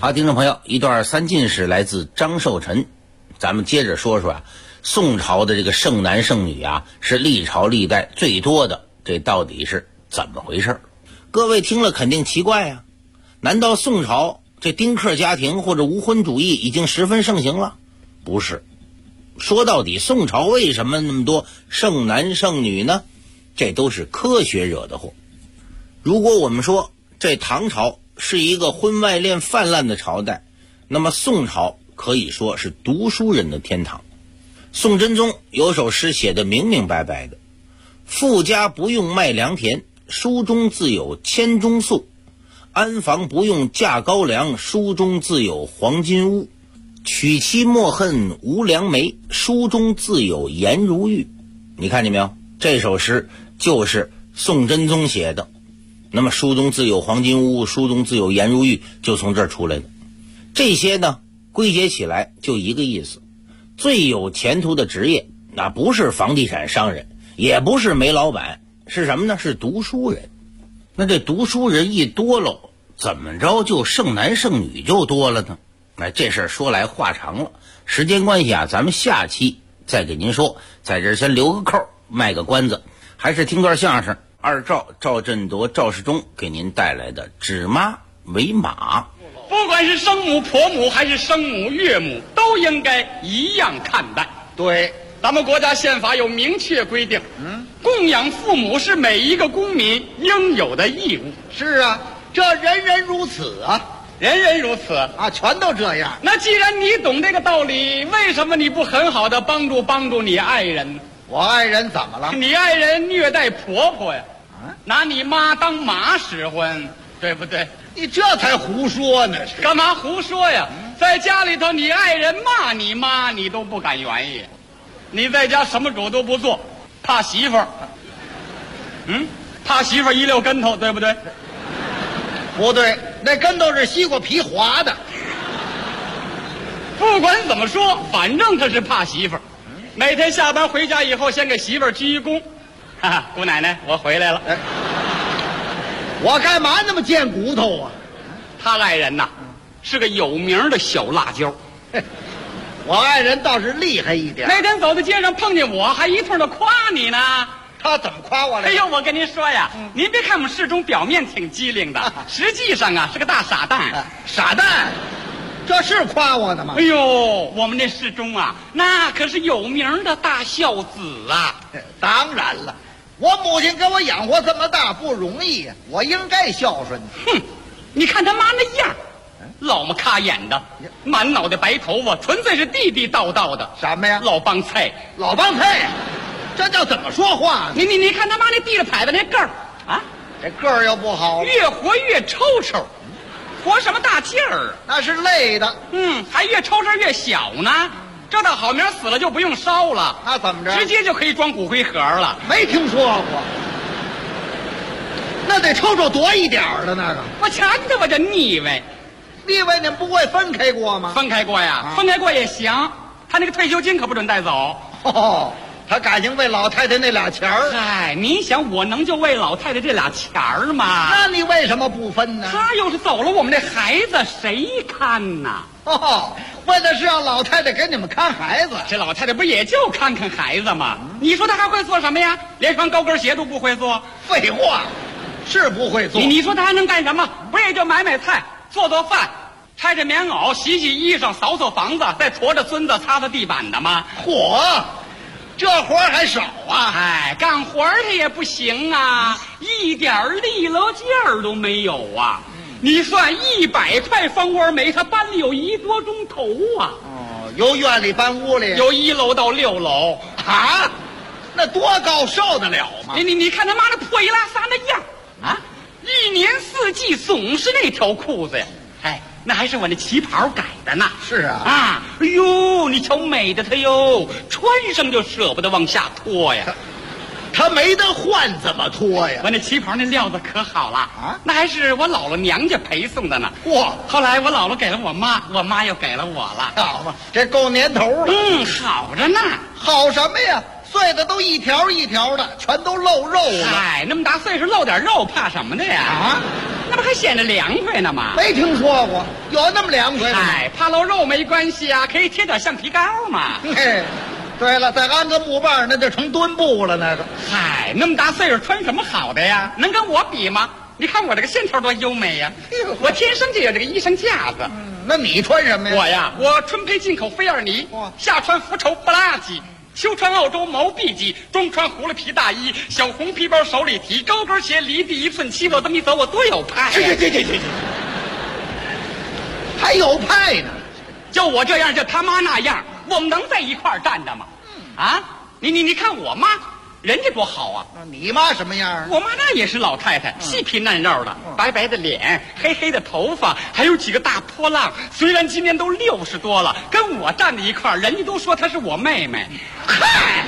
F: 好，听众朋友，一段三进士来自张寿臣。咱们接着说说宋朝的这个剩男剩女是历朝历代最多的，这到底是怎么回事？各位听了肯定奇怪难道宋朝这丁克家庭或者无婚主义已经十分盛行了？不是，说到底宋朝为什么那么多剩男剩女呢？这都是科学惹的祸。如果我们说这唐朝是一个婚外恋泛滥的朝代，那么宋朝可以说是读书人的天堂。宋真宗有首诗写得明明白白的：富家不用卖良田，书中自有千钟粟；安房不用架高梁，书中自有黄金屋；娶妻莫恨无良媒，书中自有颜如玉。你看见没有？这首诗就是宋真宗写的。那么书中自有黄金屋，书中自有颜如玉，就从这儿出来的。这些呢，归结起来就一个意思：最有前途的职业，那不是房地产商人，也不是煤老板，是什么呢？是读书人。那这读书人一多喽，怎么着就剩男剩女就多了呢？这事儿说来话长了，时间关系咱们下期再给您说。在这儿先留个扣，卖个关子，还是听段相声。二赵赵振铎、赵世忠给您带来的《指妈为马》。
H: 不管是生母、婆母还是生母、岳母，都应该一样看待。
J: 对，
H: 咱们国家宪法有明确规定，供养父母是每一个公民应有的义务。
J: 是啊，这人人如此啊，
H: 人人如此
J: 啊，全都这样。
H: 那既然你懂这个道理，为什么你不很好的帮助你爱人呢？
J: 我爱人怎么了？
H: 你爱人虐待婆婆呀，拿你妈当马使唤，对不对？
J: 你这才胡说呢！
H: 干嘛胡说呀？在家里头，你爱人骂你妈，你都不敢愿意。你在家什么主都不做，怕媳妇儿。怕媳妇儿一溜跟头，对不对？
J: 不对，那跟头是西瓜皮划的。
H: 不管怎么说，反正他是怕媳妇儿。每天下班回家以后，先给媳妇儿鞠一躬。哈哈，姑奶奶，我回来了。
J: 我干嘛那么贱骨头啊？
H: 他爱人呐，是个有名的小辣椒。
J: 我爱人倒是厉害一点。
H: 那天走在街上碰见我，还一通的夸你呢。
J: 他怎么夸我来？
H: 哎呦，我跟您说呀，您别看我们世忠表面挺机灵的，实际上是个大傻蛋。
J: 傻蛋，这是夸我的吗？
H: 哎呦，我们这世忠那可是有名的大孝子啊。
J: 当然了。我母亲给我养活这么大不容易呀，我应该孝顺。
H: 哼，你看他妈那样，老么卡眼的，满脑袋白头发，纯粹是地地道道的。
J: 什么呀？
H: 老帮菜，
J: 老帮菜呀，这叫怎么说话呢？
H: 你看他妈那地了牌子那个儿
J: 这个儿又不好，
H: 越活越抽抽，活什么大劲儿？
J: 那是累的。
H: 还越抽抽越小呢。这到好名死了就不用烧了，
J: 那怎么着？
H: 直接就可以装骨灰盒了。
J: 没听说过，那得抽抽多一点的那个。
H: 我瞧着我就腻歪。
J: 腻歪，你不会分开过吗？
H: 分开过呀，分开过也行。他那个退休金可不准带走。
J: 他感情为老太太那俩钱儿。
H: 哎，你想我能就为老太太这俩钱儿吗？
J: 那你为什么不分呢？
H: 他要是走了，我们这孩子谁看呐？
J: 为的是让老太太给你们看孩子。
H: 这老太太不也就看看孩子吗？你说她还会做什么呀？连双高跟鞋都不会做。
J: 废话，是不会做。
H: 你说她还能干什么？不也就买菜、做饭、拆拆棉袄、洗洗衣裳、扫扫房子，再驮着孙子擦擦地板的吗？
J: 嚯！这活儿还少啊！
H: 干活儿他也不行啊，一点利落劲儿都没有啊！你算100块方窝煤，他搬了有1多钟头啊！
J: 由院里搬屋里，
H: 由1楼到6楼
J: 啊！那多高受得了吗？
H: 你看他妈的破衣拉撒那样啊！一年四季总是那条裤子呀！那还是我那旗袍改的呢。
J: 是啊。
H: 哎呦，你瞧美的他哟，穿上就舍不得往下脱呀。
J: 他没得换，怎么脱呀？
H: 我那旗袍那料子可好了那还是我姥姥娘家陪送的呢。后来我姥姥给了我妈，我妈又给了我了。
J: 好嘛，这够年头了。
H: 好着呢。
J: 好什么呀？碎的都一条一条的，全都露肉了。
H: 那么大岁数露点肉，怕什么的呀？ 那不还显得凉快呢吗？
J: 没听说过，有那么凉快的吗？
H: 哎，怕露肉没关系啊，可以贴点橡皮膏嘛。
J: 嘿，对了，再安个木棒，那就成墩布了。那个，
H: 嗨，那么大岁数穿什么好的呀？能跟我比吗？你看我这个线条多优美呀！我天生就有这个衣裳架子。
J: 那你穿什么呀？
H: 我呀，我春配进口菲尔尼，夏穿福绸布拉吉，秋穿澳洲毛碧吉，冬穿狐狸皮大衣，小红皮包手里提，高跟鞋离地1寸7，我这么一走，我多有派呀！
J: 这，还有派呢？
H: 就我这样，就他妈那样，我们能在一块儿站着吗？啊，你看我妈。人家多好啊！
J: 你妈什么样？
H: 我妈那也是老太太，细皮嫩肉的，白白的脸，黑黑的头发，还有几个大波浪。虽然今年都60多了，跟我站在一块儿，人家都说她是我妹妹。嗨，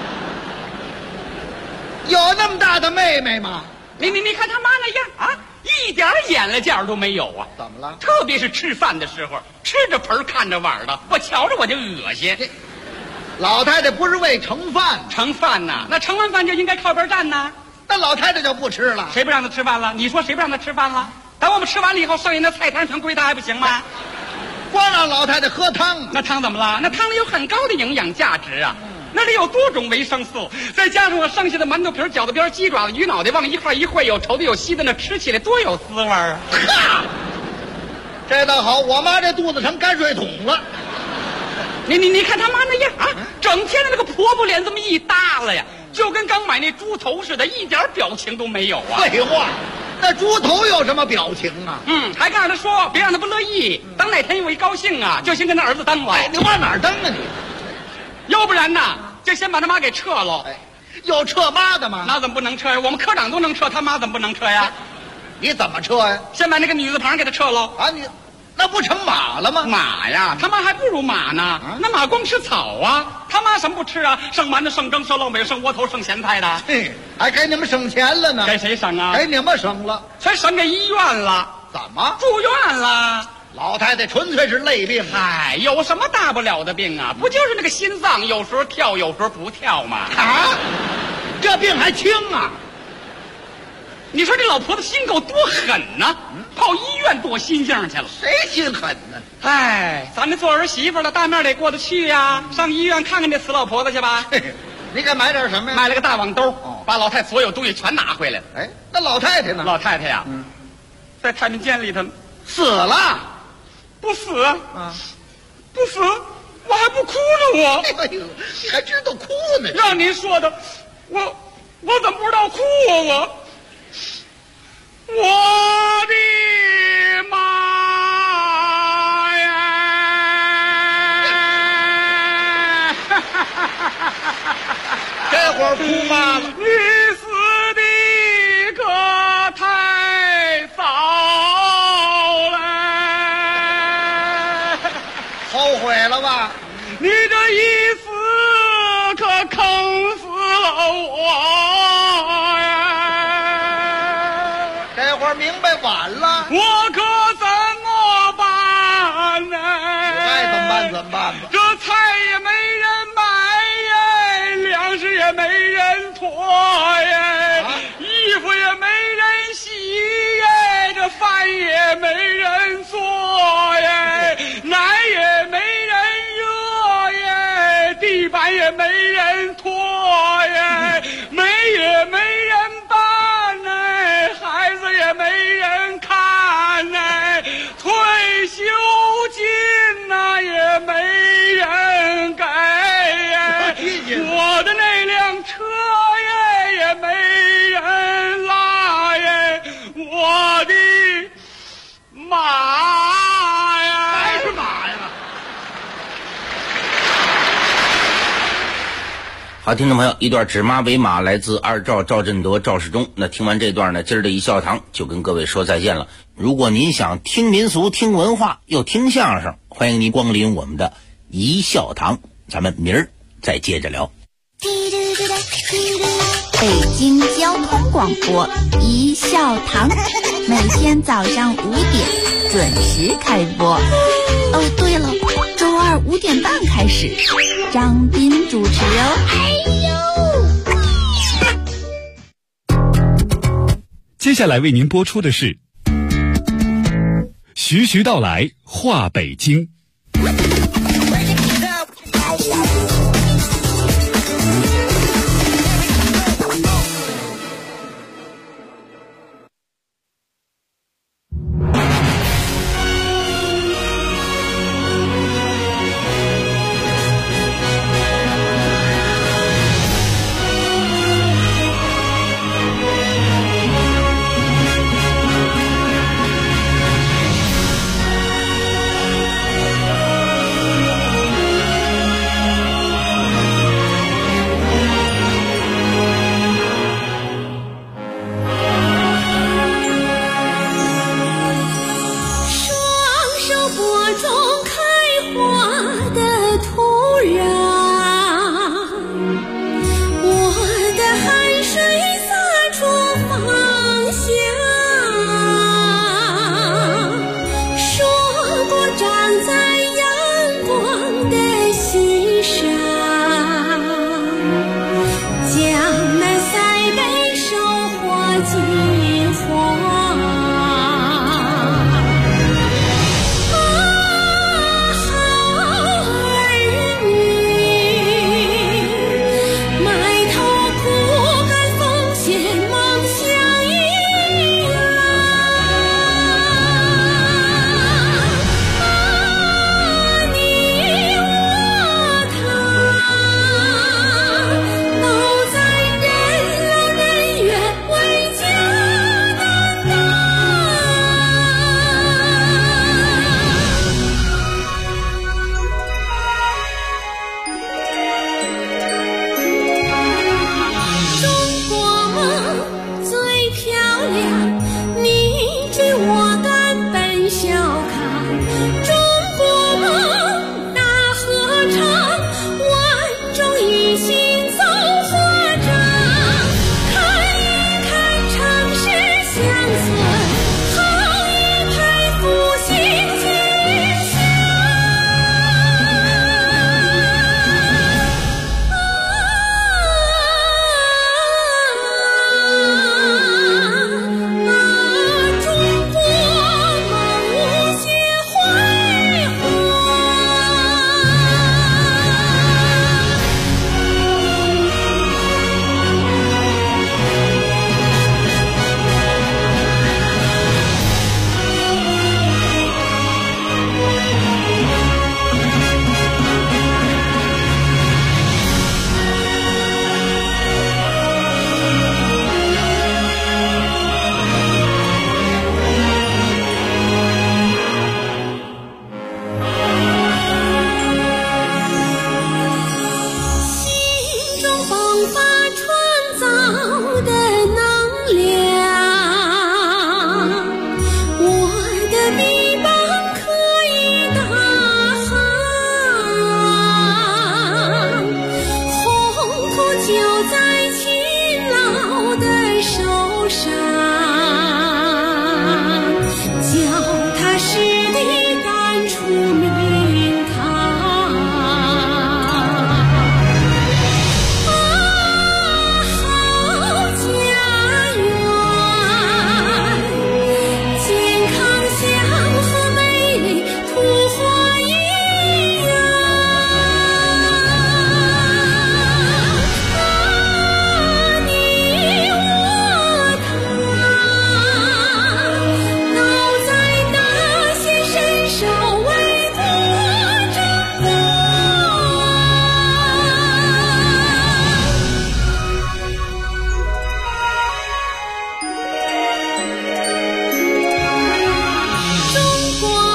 J: 有那么大的妹妹吗？
H: 你看她妈那样啊，一点眼力见都没有啊！
J: 怎么了？
H: 特别是吃饭的时候，吃着盆看着碗的，我瞧着我就恶心。
J: 老太太不是为盛饭，
H: 盛饭呐，那盛完饭就应该靠边站呐。
J: 那老太太就不吃了。
H: 谁不让她吃饭了？你说谁不让她吃饭了？等我们吃完了以后，剩下的菜摊全归她，还不行吗？
J: 光让老太太喝汤，
H: 那汤怎么了？那汤里有很高的营养价值啊，那里有多种维生素，再加上我剩下的馒头皮、饺子边、鸡爪子、鱼脑袋往一块一烩，有稠的有稀的，那吃起来多有滋味啊！
J: 哈，这倒好，我妈这肚子成泔水桶了。
H: 你看他妈那样啊，整天的那个婆婆脸这么一耷拉呀，就跟刚买那猪头似的，一点表情都没有啊！
J: 废话，那猪头有什么表情啊？
H: 还告诉他说，别让他不乐意，等哪天我一高兴啊，就先跟他儿子蹬了。
J: 哎，你往哪儿蹬啊你？
H: 要不然呢，就先把他妈给撤了。
J: 哎，有撤妈的吗？
H: 那怎么不能撤呀？我们科长都能撤，他妈怎么不能撤呀？
J: 你怎么撤呀？
H: 先把那个女字旁给他撤喽。
J: 啊，你那不成马了吗？
H: 马呀，他妈还不如马呢。那马光吃草啊，他妈什么不吃啊？剩馒头、剩蒸、剩烙饼、剩窝头、剩咸菜的。
J: 嘿，还给你们省钱了呢。
H: 给谁省啊？
J: 给你们省了，
H: 全省给医院了。
J: 怎么？
H: 住院了。
J: 老太太纯粹是累病。
H: 嗨，有什么大不了的病啊？不就是那个心脏有时候跳，有时候不跳吗？
J: 啊，这病还轻啊？
H: 你说这老婆子心够多狠呢，跑医院躲心性去了。
J: 谁心狠呢？
H: 哎，咱们做儿媳妇的大面得过得去呀，上医院看看这死老婆子去吧。
J: 你该买点什么呀？
H: 买了个大网兜，把老太太所有东西全拿回来了。
J: 哎，那老太太呢？
H: 老太太呀，在太平间里头
J: 死了。
H: 不死啊？不死，我还不哭呢我。
J: 哎呦，你还知道哭呢？
H: 让您说的，我怎么不知道哭啊我的妈呀！
J: 这会儿哭妈了。
H: 你死的可太早了，
J: 后悔了吧？
H: 你这一死可坑死了我呀！
J: 这会儿明白晚了，
H: 我可怎么办呢？
J: 爱怎么办怎么办吧。
H: 这菜也没人买耶，粮食也没人驮耶，衣服也没人洗耶，这饭也没人做耶，奶也没人热耶，地板也没人拖耶，煤也没人搬呢，孩子也没人看呢，退休金呐也没人给耶，我的那辆车也没人拉耶，我的马呀，
J: 还是马呀？
F: 好，听众朋友，一段指妈为马来自二赵赵振德赵世忠。那听完这段呢，今儿的一笑堂就跟各位说再见了。如果您想听民俗、听文化又听相声，欢迎您光临我们的一笑堂，咱们明儿再接着聊。
C: 北京交通广播一笑堂，每天早上5点准时开播。哦，对了，周二5点半开始，张斌主持哦。
K: 接下来为您播出的是徐徐道来话北京。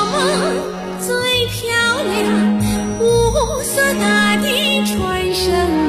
M: 无色大地传声。